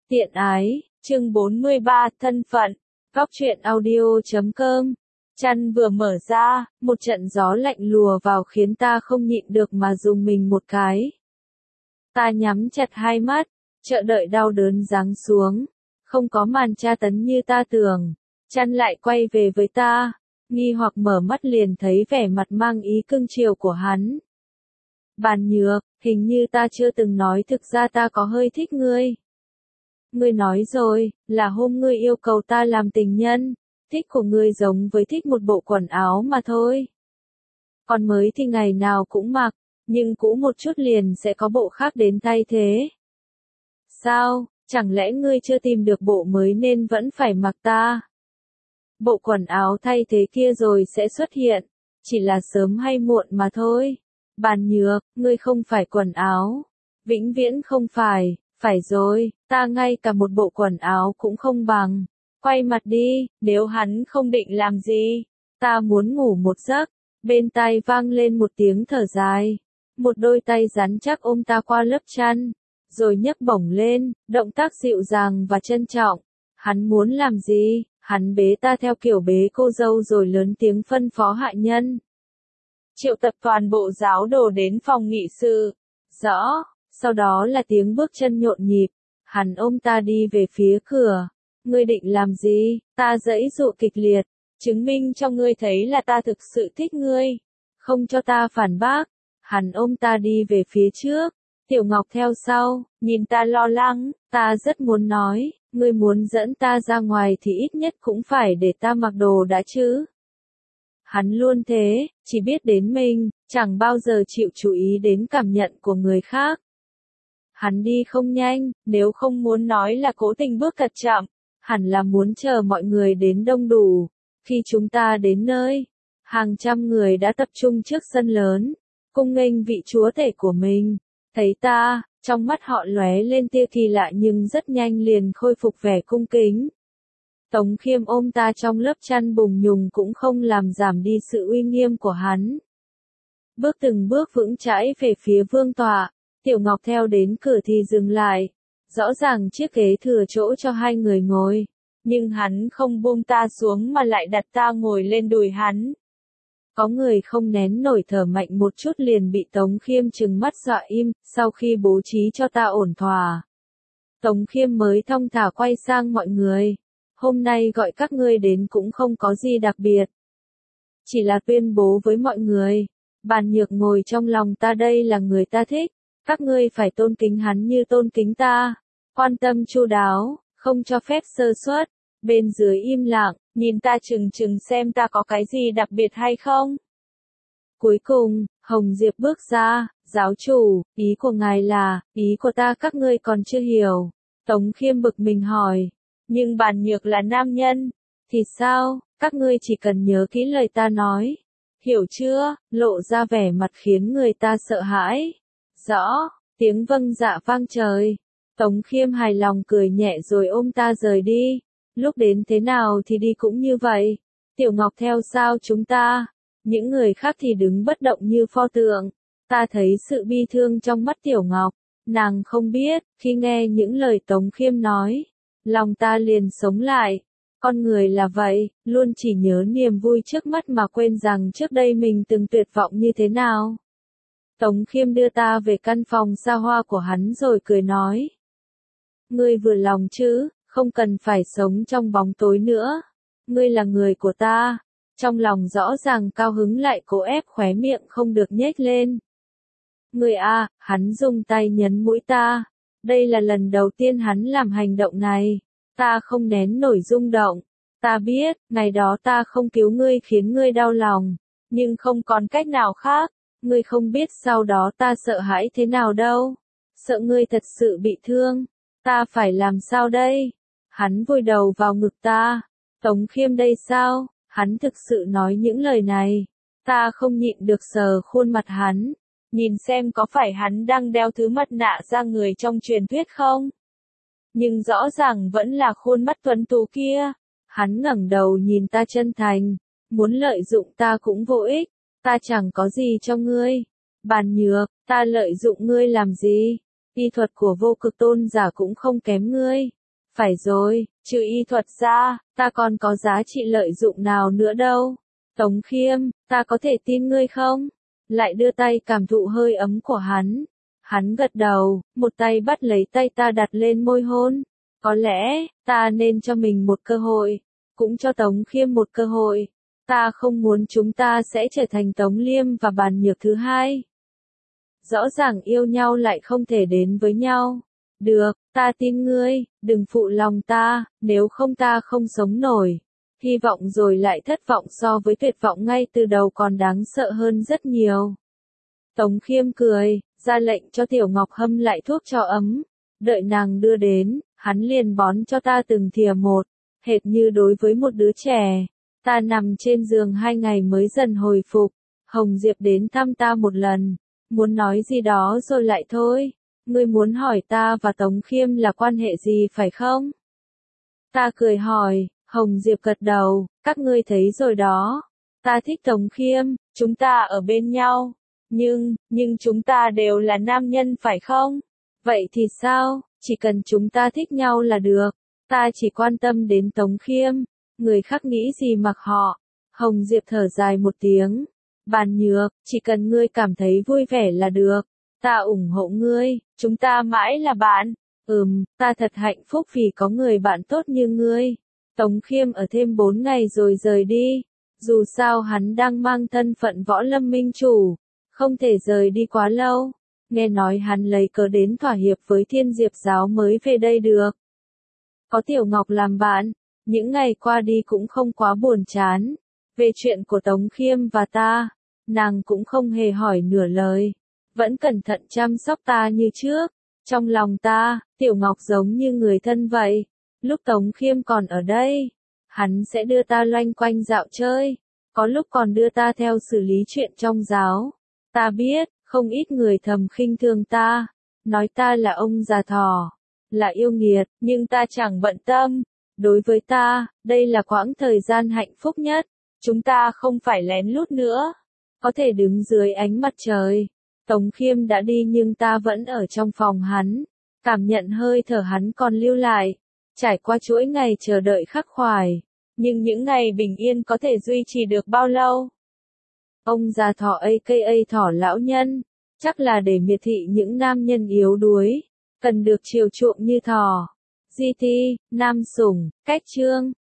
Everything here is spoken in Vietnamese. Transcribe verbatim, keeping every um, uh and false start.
Tiện ái, chương bốn mươi ba, thân phận. Góc truyện audio chấm com. Chăn vừa mở ra, một trận gió lạnh lùa vào khiến ta không nhịn được mà rùng mình một cái. Ta nhắm chặt hai mắt, chờ đợi đau đớn giáng xuống. Không có màn tra tấn như ta tưởng. Chăn lại quay về với ta, nghi hoặc mở mắt liền thấy vẻ mặt mang ý cưng chiều của hắn. Bàn Nhược, hình như ta chưa từng nói thực ra ta có hơi thích ngươi. Ngươi nói rồi, là hôm ngươi yêu cầu ta làm tình nhân, thích của ngươi giống với thích một bộ quần áo mà thôi. Còn mới thì ngày nào cũng mặc, nhưng cũ một chút liền sẽ có bộ khác đến thay thế. Sao, chẳng lẽ ngươi chưa tìm được bộ mới nên vẫn phải mặc ta? Bộ quần áo thay thế kia rồi sẽ xuất hiện, chỉ là sớm hay muộn mà thôi. Bàn Nhược, ngươi không phải quần áo, vĩnh viễn không phải. Phải rồi, ta ngay cả một bộ quần áo cũng không bằng. Quay mặt đi, nếu hắn không định làm gì, ta muốn ngủ một giấc. Bên tai vang lên một tiếng thở dài. Một đôi tay rắn chắc ôm ta qua lớp chăn, rồi nhấc bổng lên, động tác dịu dàng và trân trọng. Hắn muốn làm gì? Hắn bế ta theo kiểu bế cô dâu rồi lớn tiếng phân phó hạ nhân. Triệu tập toàn bộ giáo đồ đến phòng nghị sự. Rõ. Sau đó là tiếng bước chân nhộn nhịp, hắn ôm ta đi về phía cửa. Ngươi định làm gì? Ta giãy giụa kịch liệt, chứng minh cho ngươi thấy là ta thực sự thích ngươi. Không cho ta phản bác, hắn ôm ta đi về phía trước, Tiểu Ngọc theo sau, nhìn ta lo lắng, ta rất muốn nói, ngươi muốn dẫn ta ra ngoài thì ít nhất cũng phải để ta mặc đồ đã chứ. Hắn luôn thế, chỉ biết đến mình, chẳng bao giờ chịu chú ý đến cảm nhận của người khác. Hắn đi không nhanh, nếu không muốn nói là cố tình bước thật chậm, hẳn là muốn chờ mọi người đến đông đủ. Khi chúng ta đến nơi, hàng trăm người đã tập trung trước sân lớn, cung nghênh vị chúa tể của mình. Thấy ta, trong mắt họ lóe lên tia kỳ lạ nhưng rất nhanh liền khôi phục vẻ cung kính. Tống Khiêm ôm ta trong lớp chăn bùng nhùng cũng không làm giảm đi sự uy nghiêm của hắn. Bước từng bước vững chãi về phía vương tọa. Tiểu Ngọc theo đến cửa thì dừng lại. Rõ ràng chiếc ghế thừa chỗ cho hai người ngồi. Nhưng hắn không buông ta xuống mà lại đặt ta ngồi lên đùi hắn. Có người không nén nổi thở mạnh một chút liền bị Tống Khiêm trừng mắt dọa im, sau khi bố trí cho ta ổn thỏa. Tống Khiêm mới thong thả quay sang mọi người. Hôm nay gọi các ngươi đến cũng không có gì đặc biệt. Chỉ là tuyên bố với mọi người. Bàn Nhược ngồi trong lòng ta đây là người ta thích. Các ngươi phải tôn kính hắn như tôn kính ta, quan tâm chu đáo, không cho phép sơ suất. Bên dưới im lặng, nhìn ta chừng chừng xem ta có cái gì đặc biệt hay không. Cuối cùng, Hồng Diệp bước ra, giáo chủ, ý của ngài là, ý của ta các ngươi còn chưa hiểu. Tống Khiêm bực mình hỏi, nhưng Bàn Nhược là nam nhân, thì sao, các ngươi chỉ cần nhớ kỹ lời ta nói. Hiểu chưa, lộ ra vẻ mặt khiến người ta sợ hãi. Rõ, tiếng vâng dạ vang trời. Tống Khiêm hài lòng cười nhẹ rồi ôm ta rời đi. Lúc đến thế nào thì đi cũng như vậy. Tiểu Ngọc theo sau chúng ta. Những người khác thì đứng bất động như pho tượng. Ta thấy sự bi thương trong mắt Tiểu Ngọc. Nàng không biết, khi nghe những lời Tống Khiêm nói, lòng ta liền sống lại. Con người là vậy, luôn chỉ nhớ niềm vui trước mắt mà quên rằng trước đây mình từng tuyệt vọng như thế nào. Tống Khiêm đưa ta về căn phòng xa hoa của hắn rồi cười nói. Ngươi vừa lòng chứ, không cần phải sống trong bóng tối nữa. Ngươi là người của ta. Trong lòng rõ ràng cao hứng lại cố ép khóe miệng không được nhếch lên. Ngươi à, hắn dùng tay nhấn mũi ta. Đây là lần đầu tiên hắn làm hành động này. Ta không nén nổi rung động. Ta biết, ngày đó ta không cứu ngươi khiến ngươi đau lòng. Nhưng không còn cách nào khác. Ngươi không biết sau đó ta sợ hãi thế nào đâu. Sợ ngươi thật sự bị thương. Ta phải làm sao đây? Hắn vùi đầu vào ngực ta. Tống Khiêm đây sao? Hắn thực sự nói những lời này. Ta không nhịn được sờ khuôn mặt hắn. Nhìn xem có phải hắn đang đeo thứ mặt nạ ra người trong truyền thuyết không? Nhưng rõ ràng vẫn là khuôn mắt tuấn tú kia. Hắn ngẩng đầu nhìn ta chân thành. Muốn lợi dụng ta cũng vô ích. Ta chẳng có gì cho ngươi. Bàn Nhược, ta lợi dụng ngươi làm gì? Y thuật của vô cực tôn giả cũng không kém ngươi. Phải rồi, trừ y thuật ra, ta còn có giá trị lợi dụng nào nữa đâu. Tống Khiêm, ta có thể tin ngươi không? Lại đưa tay cảm thụ hơi ấm của hắn. Hắn gật đầu, một tay bắt lấy tay ta đặt lên môi hôn. Có lẽ, ta nên cho mình một cơ hội, cũng cho Tống Khiêm một cơ hội. Ta không muốn chúng ta sẽ trở thành Tống Liêm và Bàn Nhược thứ hai. Rõ ràng yêu nhau lại không thể đến với nhau. Được, ta tin ngươi, đừng phụ lòng ta, nếu không ta không sống nổi. Hy vọng rồi lại thất vọng so với tuyệt vọng ngay từ đầu còn đáng sợ hơn rất nhiều. Tống Khiêm cười, ra lệnh cho Tiểu Ngọc hâm lại thuốc cho ấm. Đợi nàng đưa đến, hắn liền bón cho ta từng thìa một, hệt như đối với một đứa trẻ. Ta nằm trên giường hai ngày mới dần hồi phục. Hồng Diệp đến thăm ta một lần, muốn nói gì đó rồi lại thôi. Ngươi muốn hỏi ta và Tống Khiêm là quan hệ gì phải không? Ta cười hỏi, Hồng Diệp gật đầu, các ngươi thấy rồi đó. Ta thích Tống Khiêm, chúng ta ở bên nhau. Nhưng, nhưng chúng ta đều là nam nhân phải không? Vậy thì sao, chỉ cần chúng ta thích nhau là được. Ta chỉ quan tâm đến Tống Khiêm, người khác nghĩ gì mặc họ. Hồng Diệp thở dài một tiếng. Bàn Nhược, chỉ cần ngươi cảm thấy vui vẻ là được. Ta ủng hộ ngươi, chúng ta mãi là bạn. Ừm, ta thật hạnh phúc vì có người bạn tốt như ngươi. Tống Khiêm ở thêm bốn ngày rồi rời đi. Dù sao hắn đang mang thân phận võ lâm minh chủ, không thể rời đi quá lâu. Nghe nói hắn lấy cớ đến thỏa hiệp với Thiên Diệp giáo mới về đây được. Có Tiểu Ngọc làm bạn, những ngày qua đi cũng không quá buồn chán. Về chuyện của Tống Khiêm và ta, nàng cũng không hề hỏi nửa lời, vẫn cẩn thận chăm sóc ta như trước. Trong lòng ta, Tiểu Ngọc giống như người thân vậy. Lúc Tống Khiêm còn ở đây, hắn sẽ đưa ta loanh quanh dạo chơi, có lúc còn đưa ta theo xử lý chuyện trong giáo. Ta biết, không ít người thầm khinh thường ta, nói ta là ông già thỏ, là yêu nghiệt, nhưng ta chẳng bận tâm. Đối với ta, đây là quãng thời gian hạnh phúc nhất. Chúng ta không phải lén lút nữa, có thể đứng dưới ánh mặt trời. Tống Khiêm đã đi nhưng ta vẫn ở trong phòng hắn, cảm nhận hơi thở hắn còn lưu lại. Trải qua chuỗi ngày chờ đợi khắc khoải, nhưng những ngày bình yên có thể duy trì được bao lâu? Ông già thỏ a ca a thỏ lão nhân, chắc là để miệt thị những nam nhân yếu đuối, cần được chiều chuộng như thỏ. giê tê, Nam Sủng, Cách Chương.